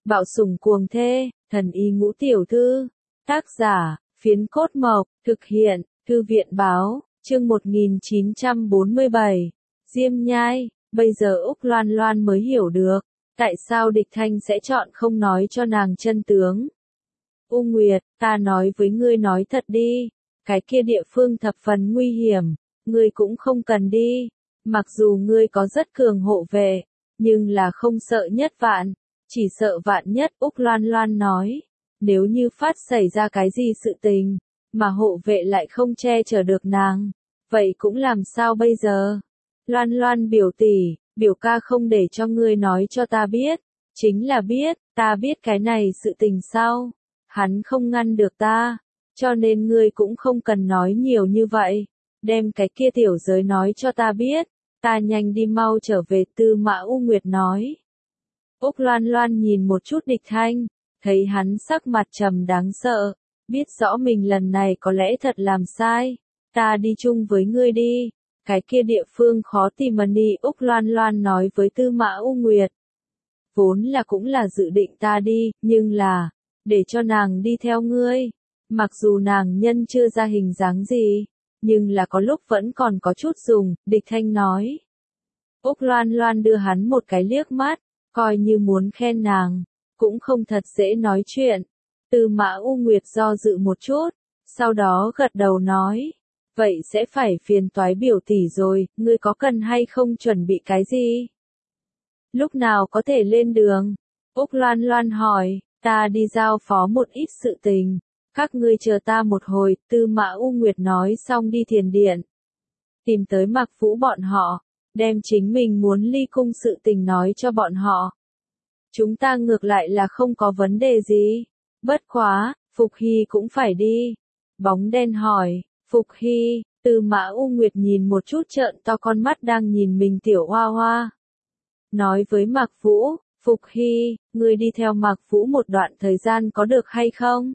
Bạo sủng cuồng thê, thần y ngũ tiểu thư. Tác giả, Phiến Cốt Mộc, thực hiện, Thư viện báo, chương 1947. Diêm Nhai, bây giờ Úc Loan Loan mới hiểu được, tại sao Địch Thanh sẽ chọn không nói cho nàng chân tướng. U Nguyệt, ta nói với ngươi nói thật đi, cái kia địa phương thập phần nguy hiểm, ngươi cũng không cần đi, mặc dù ngươi có rất cường hộ vệ, nhưng là không sợ nhất vạn, chỉ sợ vạn nhất. Úc Loan Loan nói, nếu như phát xảy ra cái gì sự tình, mà hộ vệ lại không che chở được nàng, vậy cũng làm sao bây giờ? Loan Loan biểu tỷ, biểu ca không để cho ngươi nói cho ta biết, chính là biết, ta biết cái này sự tình sao, hắn không ngăn được ta, cho nên ngươi cũng không cần nói nhiều như vậy, đem cái kia tiểu giới nói cho ta biết, ta nhanh đi mau trở về. Tư Mã U Nguyệt nói. Úc Loan Loan nhìn một chút Địch Thanh, thấy hắn sắc mặt trầm đáng sợ, biết rõ mình lần này có lẽ thật làm sai, ta đi chung với ngươi đi, cái kia địa phương khó tìm mà đi. Úc Loan Loan nói với Tư Mã U Nguyệt, vốn là cũng là dự định ta đi, nhưng là, để cho nàng đi theo ngươi, mặc dù nàng nhân chưa ra hình dáng gì, nhưng là có lúc vẫn còn có chút dùng. Địch Thanh nói. Úc Loan Loan đưa hắn một cái liếc mắt, coi như muốn khen nàng, cũng không thật dễ nói chuyện. Tư Mã U Nguyệt do dự một chút, sau đó gật đầu nói, vậy sẽ phải phiền toái biểu tỷ rồi, ngươi có cần hay không chuẩn bị cái gì? Lúc nào có thể lên đường? Úc Loan Loan hỏi, ta đi giao phó một ít sự tình, các ngươi chờ ta một hồi. Tư Mã U Nguyệt nói xong đi thiền điện, tìm tới Mạc Vũ bọn họ, đem chính mình muốn ly cung sự tình nói cho bọn họ. Chúng ta ngược lại là không có vấn đề gì, bất quá, Phục Hy cũng phải đi. Bóng đen hỏi, Phục Hy. Tư Mã U Nguyệt nhìn một chút trợn to con mắt đang nhìn mình tiểu hoa hoa. Nói với Mạc Vũ, Phục Hy, ngươi đi theo Mạc Vũ một đoạn thời gian có được hay không?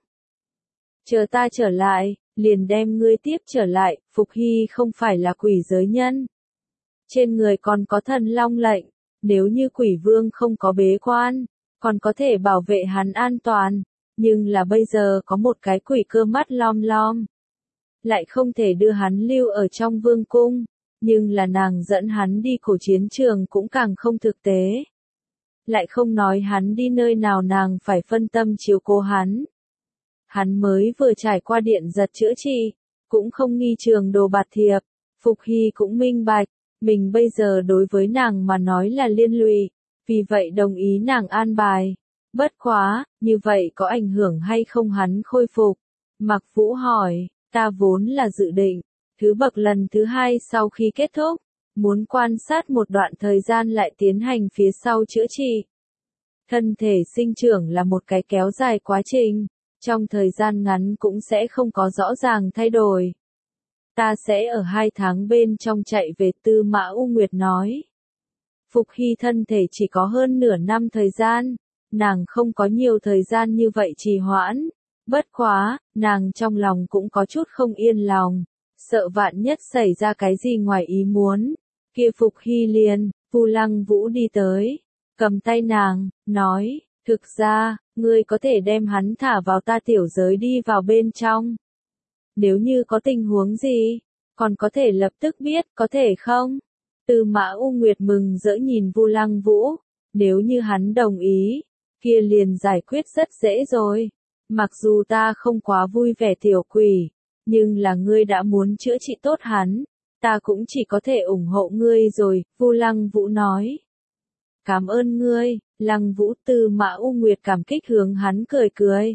Chờ ta trở lại, liền đem ngươi tiếp trở lại. Phục Hy không phải là quỷ giới nhân, trên người còn có thần long lệnh, nếu như quỷ vương không có bế quan, còn có thể bảo vệ hắn an toàn, nhưng là bây giờ có một cái quỷ cơ mắt lom lom, lại không thể đưa hắn lưu ở trong vương cung, nhưng là nàng dẫn hắn đi cổ chiến trường cũng càng không thực tế. Lại không nói hắn đi nơi nào nàng phải phân tâm chiếu cố hắn. Hắn mới vừa trải qua điện giật chữa trị, cũng không nghi trường đồ bạt thiệp. Phục Hy cũng minh bạch, mình bây giờ đối với nàng mà nói là liên lụy, vì vậy đồng ý nàng an bài. Bất quá, như vậy có ảnh hưởng hay không hắn khôi phục? Mạc Vũ hỏi, ta vốn là dự định, thứ bậc lần thứ hai sau khi kết thúc, muốn quan sát một đoạn thời gian lại tiến hành phía sau chữa trị. Thân thể sinh trưởng là một cái kéo dài quá trình, trong thời gian ngắn cũng sẽ không có rõ ràng thay đổi. Ta sẽ ở 2 tháng bên trong chạy về. Tư Mã U Nguyệt nói. Phục Hy thân thể chỉ có hơn nửa năm thời gian, nàng không có nhiều thời gian như vậy trì hoãn. Bất quá, nàng trong lòng cũng có chút không yên lòng, sợ vạn nhất xảy ra cái gì ngoài ý muốn. Kia Phục Hy liền, Vu Lăng Vũ đi tới, cầm tay nàng, nói, thực ra, ngươi có thể đem hắn thả vào ta tiểu giới đi vào bên trong. Nếu như có tình huống gì, còn có thể lập tức biết, có thể không? Tư Mã U Nguyệt mừng rỡ nhìn Vu Lăng Vũ, nếu như hắn đồng ý, kia liền giải quyết rất dễ rồi. Mặc dù ta không quá vui vẻ tiểu quỷ, nhưng là ngươi đã muốn chữa trị tốt hắn, ta cũng chỉ có thể ủng hộ ngươi rồi. Vu Lăng Vũ nói. Cảm ơn ngươi, Lăng Vũ. Tư Mã U Nguyệt cảm kích hướng hắn cười cười.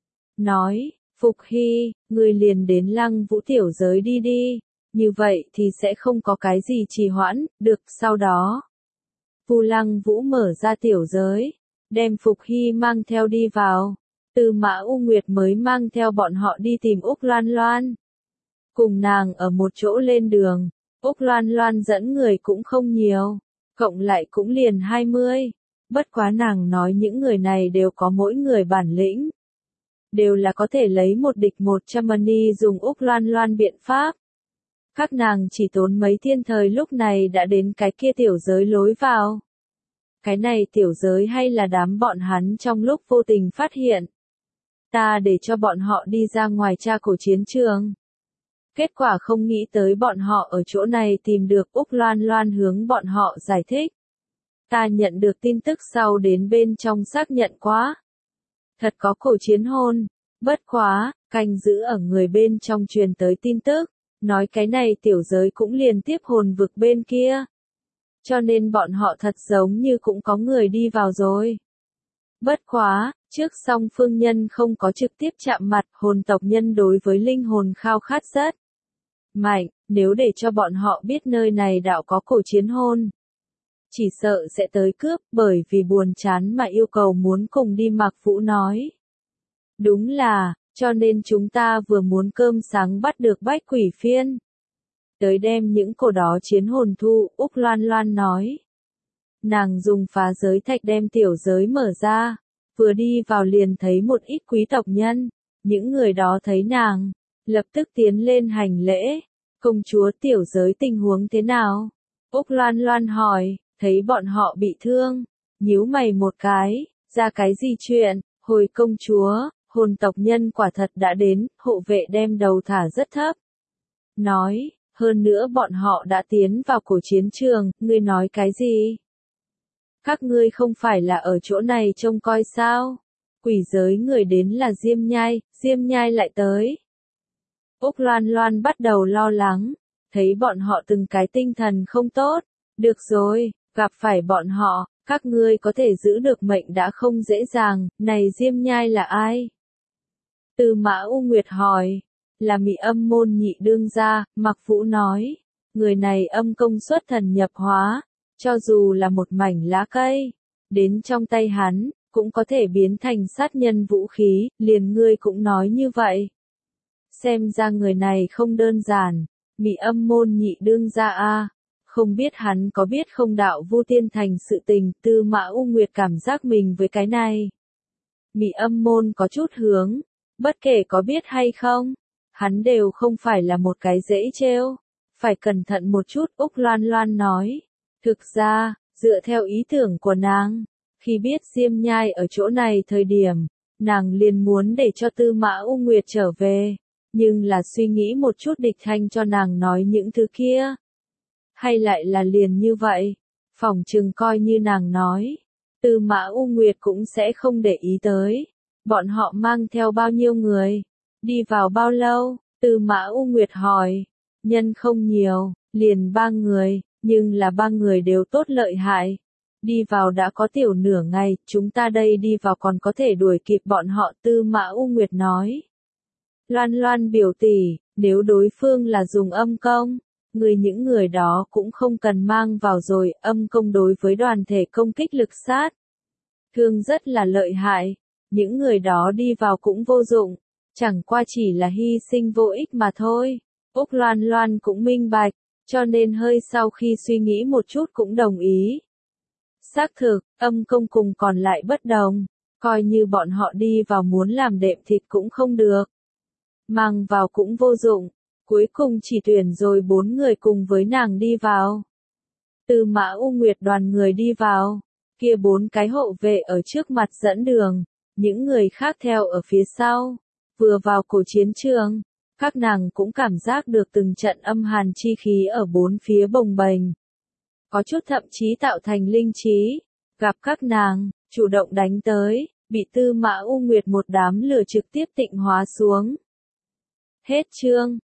Nói, Phục Hy, ngươi liền đến Lăng Vũ tiểu giới đi đi, như vậy thì sẽ không có cái gì trì hoãn. Được. Sau đó, Vu Lăng Vũ mở ra tiểu giới, đem Phục Hy mang theo đi vào. Tư Mã U Nguyệt mới mang theo bọn họ đi tìm Úc Loan Loan. Cùng nàng ở một chỗ lên đường, Úc Loan Loan dẫn người cũng không nhiều, cộng lại cũng liền 20. Bất quá nàng nói những người này đều có mỗi người bản lĩnh, đều là có thể lấy một địch 100 money dùng Úc Loan Loan biện pháp. Các nàng chỉ tốn mấy thiên thời lúc này đã đến cái kia tiểu giới lối vào. Cái này tiểu giới hay là đám bọn hắn trong lúc vô tình phát hiện. Ta để cho bọn họ đi ra ngoài tra cổ chiến trường. Kết quả không nghĩ tới bọn họ ở chỗ này tìm được Úc Loan Loan hướng bọn họ giải thích. Ta nhận được tin tức sau đến bên trong xác nhận quá. Thật có cổ chiến hôn. Bất quá, canh giữ ở người bên trong truyền tới tin tức. Nói cái này tiểu giới cũng liền tiếp hồn vực bên kia. Cho nên bọn họ thật giống như cũng có người đi vào rồi. Bất quá, trước song phương nhân không có trực tiếp chạm mặt, hồn tộc nhân đối với linh hồn khao khát rất mạnh, nếu để cho bọn họ biết nơi này đạo có cổ chiến hôn. Chỉ sợ sẽ tới cướp, bởi vì buồn chán mà yêu cầu muốn cùng đi. Mạc Vũ nói. Đúng là, cho nên chúng ta vừa muốn cơm sáng bắt được bách quỷ phiên. Tới đem những cổ đó chiến hồn thu, Úc Loan Loan nói. Nàng dùng phá giới thạch đem tiểu giới mở ra, vừa đi vào liền thấy một ít quý tộc nhân, những người đó thấy nàng, lập tức tiến lên hành lễ. Công chúa tiểu giới tình huống thế nào? Úc Loan Loan hỏi, thấy bọn họ bị thương, nhíu mày một cái, ra cái gì chuyện, hồi công chúa, hồn tộc nhân quả thật đã đến, hộ vệ đem đầu thả rất thấp. Nói, hơn nữa bọn họ đã tiến vào cổ chiến trường, ngươi nói cái gì? Các ngươi không phải là ở chỗ này trông coi sao? Quỷ giới người đến là Diêm Nhai lại tới. Úc Loan Loan bắt đầu lo lắng, thấy bọn họ từng cái tinh thần không tốt. Được rồi, gặp phải bọn họ, các ngươi có thể giữ được mệnh đã không dễ dàng, này Diêm Nhai là ai? Tư Mã U Nguyệt hỏi, là Mị Âm môn nhị đương gia, Mạc Vũ nói, người này âm công xuất thần nhập hóa, cho dù là một mảnh lá cây, đến trong tay hắn, cũng có thể biến thành sát nhân vũ khí, liền ngươi cũng nói như vậy. Xem ra người này không đơn giản, Mị Âm môn nhị đương gia a, không biết hắn có biết không đạo Vu Tiên Thành sự tình. Tư Mã U Nguyệt cảm giác mình với cái này. Mị Âm môn có chút hướng, bất kể có biết hay không, hắn đều không phải là một cái dễ trêu, phải cẩn thận một chút. Úc Loan Loan nói, thực ra, dựa theo ý tưởng của nàng, khi biết Diêm Nhai ở chỗ này thời điểm, nàng liền muốn để cho Tư Mã U Nguyệt trở về, nhưng là suy nghĩ một chút Địch Thanh cho nàng nói những thứ kia. Hay lại là liền như vậy, phỏng chừng coi như nàng nói, Tư Mã U Nguyệt cũng sẽ không để ý tới. Bọn họ mang theo bao nhiêu người? Đi vào bao lâu? Tư Mã U Nguyệt hỏi. Nhân không nhiều, liền 3 người, nhưng là 3 người đều tốt lợi hại. Đi vào đã có tiểu nửa ngày, chúng ta đây đi vào còn có thể đuổi kịp bọn họ. Tư Mã U Nguyệt nói. Loan Loan biểu tỷ, nếu đối phương là dùng âm công, những người đó cũng không cần mang vào rồi. Âm công đối với đoàn thể công kích lực sát thương rất là lợi hại. Những người đó đi vào cũng vô dụng, chẳng qua chỉ là hy sinh vô ích mà thôi. Úc Loan Loan cũng minh bạch, cho nên hơi sau khi suy nghĩ một chút cũng đồng ý. Xác thực, âm công cùng còn lại bất đồng, coi như bọn họ đi vào muốn làm đệm thịt cũng không được. Mang vào cũng vô dụng, cuối cùng chỉ tuyển rồi 4 người cùng với nàng đi vào. Tư Mã U Nguyệt đoàn người đi vào, kia 4 cái hộ vệ ở trước mặt dẫn đường. Những người khác theo ở phía sau, vừa vào cổ chiến trường, các nàng cũng cảm giác được từng trận âm hàn chi khí ở 4 phía bồng bềnh. Có chút thậm chí tạo thành linh trí, gặp các nàng, chủ động đánh tới, bị Tư Mã U Nguyệt một đám lửa trực tiếp tịnh hóa xuống. Hết chương.